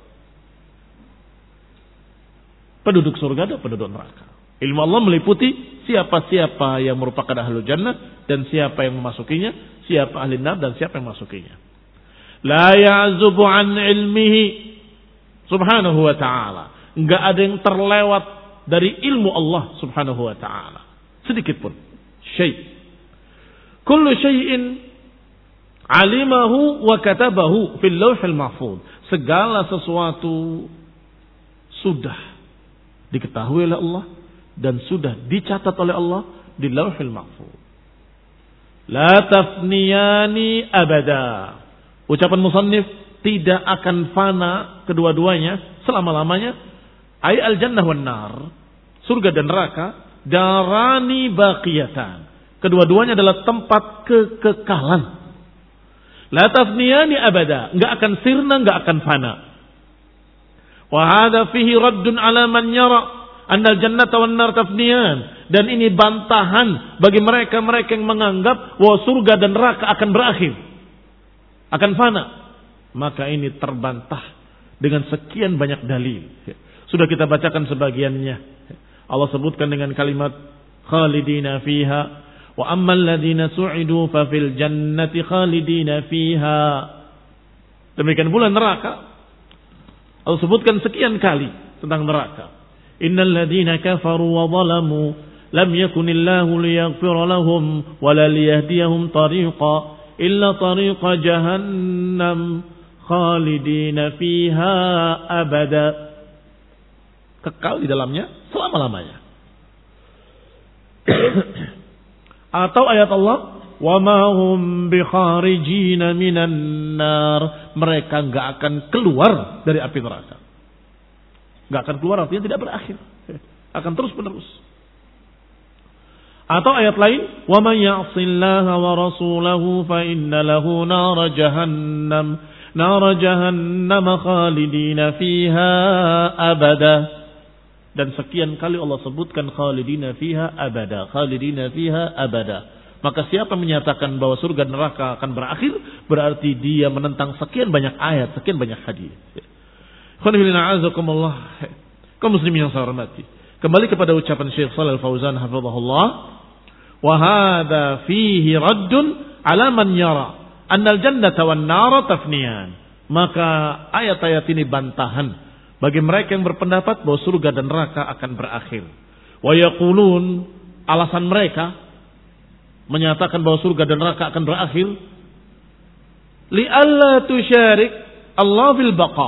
penduduk surga dan penduduk neraka. Ilmu Allah meliputi siapa-siapa yang merupakan ahlul jannah dan siapa yang memasukinya, siapa ahli nar dan siapa yang memasukinya. La ya'zubu an ilmihi subhanahu wa ta'ala. Enggak ada yang terlewat dari ilmu Allah subhanahu wa ta'ala. Sedikit pun. Syai'. Kullu syai'in alimahu wa katabahu fil lauhil mahfuz. Segala sesuatu sudah diketahui oleh Allah dan sudah dicatat oleh Allah di Lauhul Mahfuz. La tafniyani abada. Ucapan musannif, tidak akan fana kedua-duanya selama-lamanya. Ay al-jannah wan nar, surga dan neraka, darani baqiyatan. Kedua-duanya adalah tempat kekekalan. La tafniyani abada, enggak akan sirna, enggak akan fana. Wa hadha fihi raddun ala man yara anna al-jannata wan nar tafniyan. Dan ini bantahan bagi mereka-mereka yang menganggap bahwa surga dan neraka akan berakhir, akan fana. Maka ini terbantah dengan sekian banyak dalil. Sudah kita bacakan sebagiannya. Allah sebutkan dengan kalimat khalidina fiha wa ammal ladzina su'idu fa fil jannati khalidina fiha. Demikian pula neraka. Allah sebutkan sekian kali tentang neraka. Innal ladzina kafaru wa zalamu lam yakunillahu liyaghfira lahum wa la liyahdiyahum tariqa illa tariqa jahannam khalidina fiha abada. Kekal di dalamnya selama-lamanya. Atau ayat Allah, wa ma hum bi kharijina minan nar, mereka enggak akan keluar dari api neraka. Enggak akan keluar artinya tidak berakhir, akan terus menerus. Atau ayat lain, wa may ya'sillaha wa rasulahu fa inna lahu nar jahannam nar jahannam khalidina fiha abada. Dan sekian kali Allah sebutkan khalidina fiha abada, khalidina fiha abada. Maka siapa menyatakan bahwa surga dan neraka akan berakhir, berarti dia menentang sekian banyak ayat, sekian banyak hadis. Kaum muslimin yang saya hormati, kembali kepada ucapan Syekh Shalal Fauzan hafizahullah, wa hadza fihi raddun ala man yara annal jannata wan nara tafniyan. Maka ayat-ayat ini bantahan bagi mereka yang berpendapat bahwa surga dan neraka akan berakhir. Wa yaqulun, alasan mereka menyatakan bahwa surga dan neraka akan berakhir, li alla tusyarik Allah fil baqa,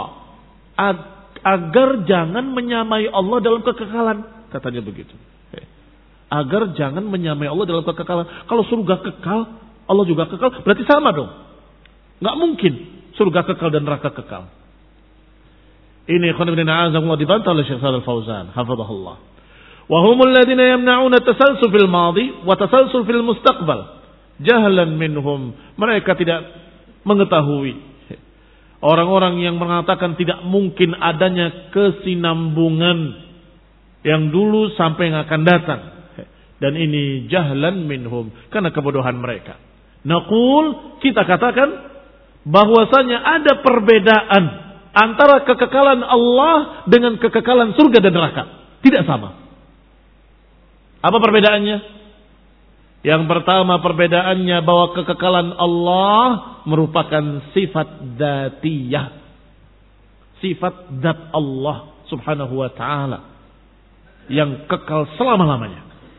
agar jangan menyamai Allah dalam kekekalan, katanya begitu. Agar jangan menyamai Allah dalam kekekalan. Kalau surga kekal, Allah juga kekal, berarti sama dong. Enggak mungkin surga kekal dan neraka kekal. Ini ikhwan fillah a'azakumullah dibantah oleh Syekh Shalal Fauzan hafizahullah. Wa humul ladzina yamna'una tasalsul fil madhi wa tasalsul fil mustaqbal jahlan minhum. Mereka tidak mengetahui, orang-orang yang mengatakan tidak mungkin adanya kesinambungan yang dulu sampai yang akan datang. Dan ini jahlan minhum, karena kebodohan mereka. Naqul, kita katakan bahwasanya ada perbedaan antara kekekalan Allah dengan kekekalan surga dan neraka. Tidak sama. Apa perbedaannya? Yang pertama perbedaannya bahwa kekekalan Allah merupakan sifat dzatiyah. Sifat zat Allah subhanahu wa ta'ala yang kekal selama-lamanya.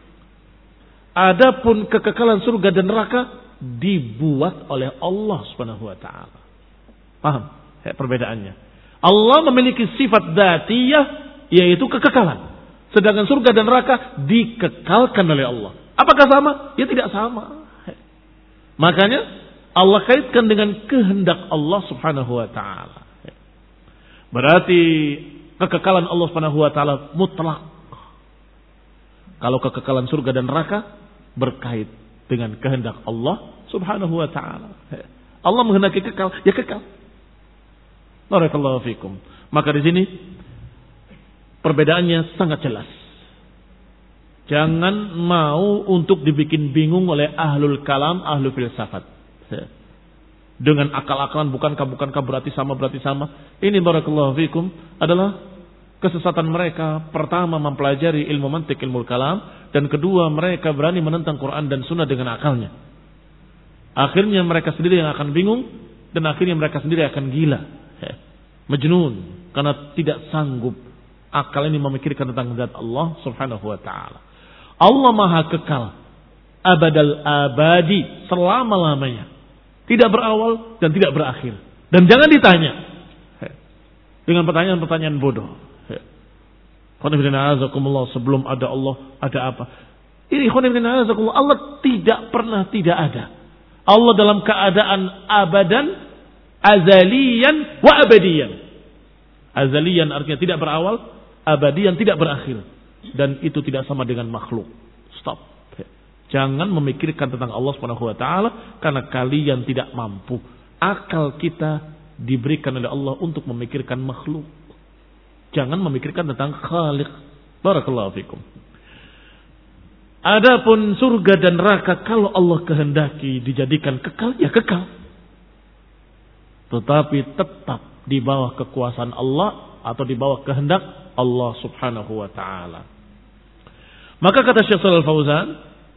Adapun kekekalan surga dan neraka dibuat oleh Allah subhanahu wa ta'ala. Paham ya, perbedaannya? Allah memiliki sifat dzatiyah, yaitu kekekalan. Sedangkan surga dan neraka dikekalkan oleh Allah. Apakah sama? Ya tidak sama. Makanya Allah kaitkan dengan kehendak Allah subhanahu wa ta'ala. Berarti kekekalan Allah subhanahu wa ta'ala mutlak. Kalau kekekalan surga dan neraka berkait dengan kehendak Allah subhanahu wa ta'ala. Allah menghendaki kekal, ya kekal. Barakallahu fikum. Maka di sini perbedaannya sangat jelas. Jangan mau untuk dibikin bingung oleh ahlul kalam, ahlul filsafat. Dengan akal-akalan bukankah bukankah berarti sama berarti sama. Ini barakallahu fikum adalah kesesatan mereka. Pertama mempelajari ilmu mantik, ilmu kalam, dan kedua mereka berani menentang Quran dan Sunnah dengan akalnya. Akhirnya mereka sendiri yang akan bingung dan akhirnya mereka sendiri akan gila. Majnun, karena tidak sanggup akal ini memikirkan tentang zat Allah subhanahu wa ta'ala. Allah maha kekal, abadal abadi, selama-lamanya, tidak berawal dan tidak berakhir. Dan jangan ditanya dengan pertanyaan-pertanyaan bodoh. Sebelum ada Allah, ada apa? Ini Allah tidak pernah tidak ada. Allah dalam keadaan abadan, azaliyan wa abadiyan. Azaliyan artinya tidak berawal, abadiyan tidak berakhir. Dan itu tidak sama dengan makhluk. Stop. Jangan memikirkan tentang Allah subhanahu wa ta'ala, karena kalian tidak mampu. Akal kita diberikan oleh Allah untuk memikirkan makhluk. Jangan memikirkan tentang khaliq. Barakallahu fikum. Adapun surga dan neraka, kalau Allah kehendaki dijadikan kekal, ya kekal. Tetapi tetap di bawah kekuasaan Allah atau di bawah kehendak Allah subhanahu wa ta'ala. Maka kata Syekh Shalal Fauzan,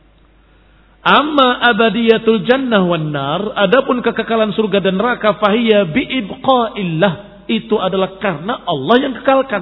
amma abadiyatul jannah wan nar, adapun kekekalan surga dan neraka, fahiya biibqa'illah, itu adalah karena Allah yang kekalkan.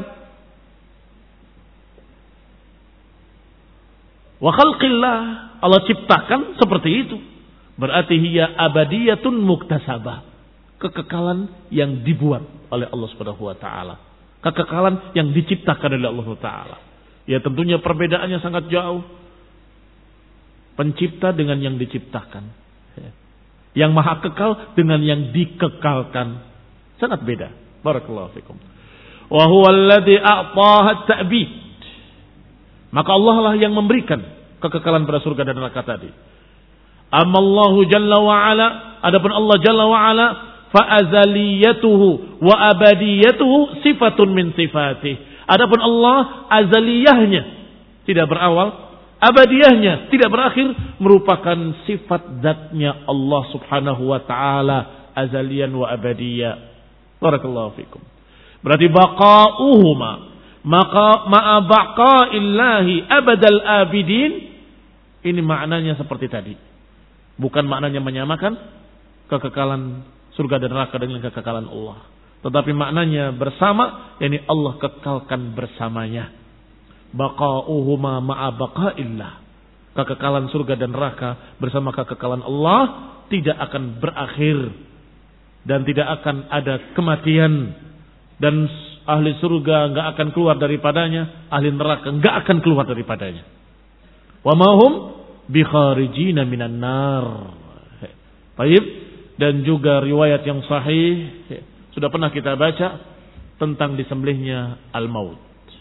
Wa khalqillah, Allah ciptakan seperti itu. Berarti hiya abadiyatun muktasabah, kekekalan yang dibuat oleh Allah Subhanahu wa taala. Kekekalan yang diciptakan oleh Allah taala. Ya tentunya perbedaannya sangat jauh. Pencipta dengan yang diciptakan. Yang maha kekal dengan yang dikekalkan. Sangat beda. Barakallahu fikum. Wa huwa alladhi a'taha at-ta'bid. Maka Allah lah yang memberikan kekekalan pada surga dan neraka tadi. Amallahu jalla wa ala, adapun Allah jalla wa ala, fa azaliyatuhu wa abadiyatuhu sifatun min sifatih. Adapun Allah azaliyahnya tidak berawal, abadiyahnya tidak berakhir, merupakan sifat zatnya Allah subhanahu wa ta'ala, azaliyan wa abadiyya. Barakallahu fikum. Berarti baqa'uhuma maka ma'a baqa'illahi abadal abidin, ini maknanya seperti tadi. Bukan maknanya menyamakan kekekalan surga dan neraka dengan kekekalan Allah, tetapi maknanya bersama, yakni Allah kekalkan bersamanya. Baqa'uhuma ma'a baqa'illah, kekekalan surga dan neraka bersama kekekalan Allah tidak akan berakhir dan tidak akan ada kematian, dan ahli surga enggak akan keluar daripadanya, ahli neraka enggak akan keluar daripadanya. Wa ma hum bi kharijina minan nar. Baik, dan juga riwayat yang sahih sudah pernah kita baca tentang disembelihnya al-maut.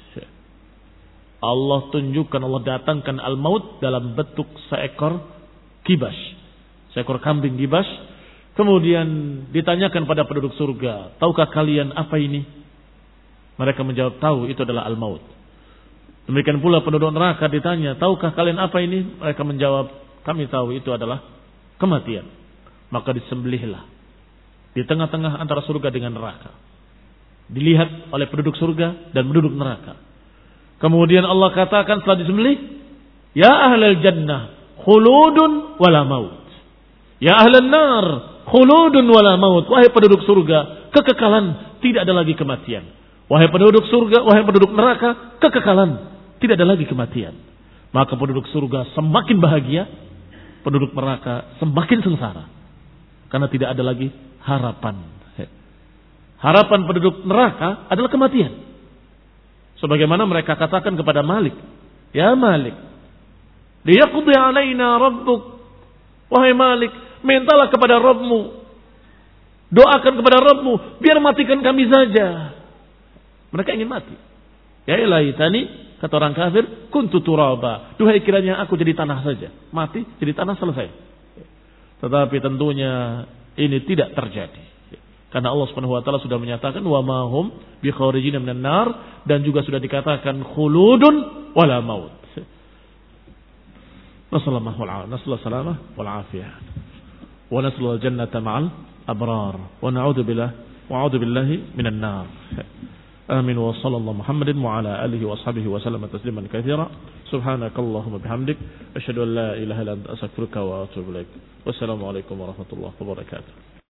Allah tunjukkan, Allah datangkan al-maut dalam bentuk seekor kibas, seekor kambing kibas. Kemudian ditanyakan pada penduduk surga, tahukah kalian apa ini? Mereka menjawab, tahu, itu adalah al-maut. Demikian pula penduduk neraka ditanya, tahukah kalian apa ini? Mereka menjawab, kami tahu, itu adalah kematian. Maka disembelihlah di tengah-tengah antara surga dengan neraka. Dilihat oleh penduduk surga dan penduduk neraka. Kemudian Allah katakan setelah disembelih, ya ahlal jannah khuludun wala maut. Ya ahlan nar khuludun wala maut. Wahai penduduk surga, kekekalan, tidak ada lagi kematian. Wahai penduduk surga, wahai penduduk neraka, kekekalan, tidak ada lagi kematian. Maka penduduk surga semakin bahagia, penduduk neraka semakin sengsara, karena tidak ada lagi harapan. Harapan penduduk neraka adalah kematian. Sebagaimana mereka katakan kepada Malik, ya Malik, liyaqdi alaina rabbuk. Wahai Malik, mintalah kepada Rabbmu, doakan kepada Rabbmu, biar matikan kami saja. Mereka ingin mati. Ya ilahi tani, kata orang kafir, kuntu turaba. Duhai kiranya aku jadi tanah saja. Mati, jadi tanah, selesai. Tetapi tentunya ini tidak terjadi. Karena Allah Subhanahu wa taala sudah menyatakan wa ma hum bi kharijin minan nar, dan juga sudah dikatakan khuludun wala maut. Nasallallahu alaihi wal afiyah. Wa nasallu al-jannata ma'al abrar. Wa na'udzu billah wa a'udzu billahi minan nar. آمين وصلى الله محمد وعلى آله وأصحابه وسلم تسليما كثيرا سبحانك اللهم وبحمدك أشهد أن لا إله إلا أنت أستغفرك وأتوب إليك والسلام عليكم ورحمة الله وبركاته.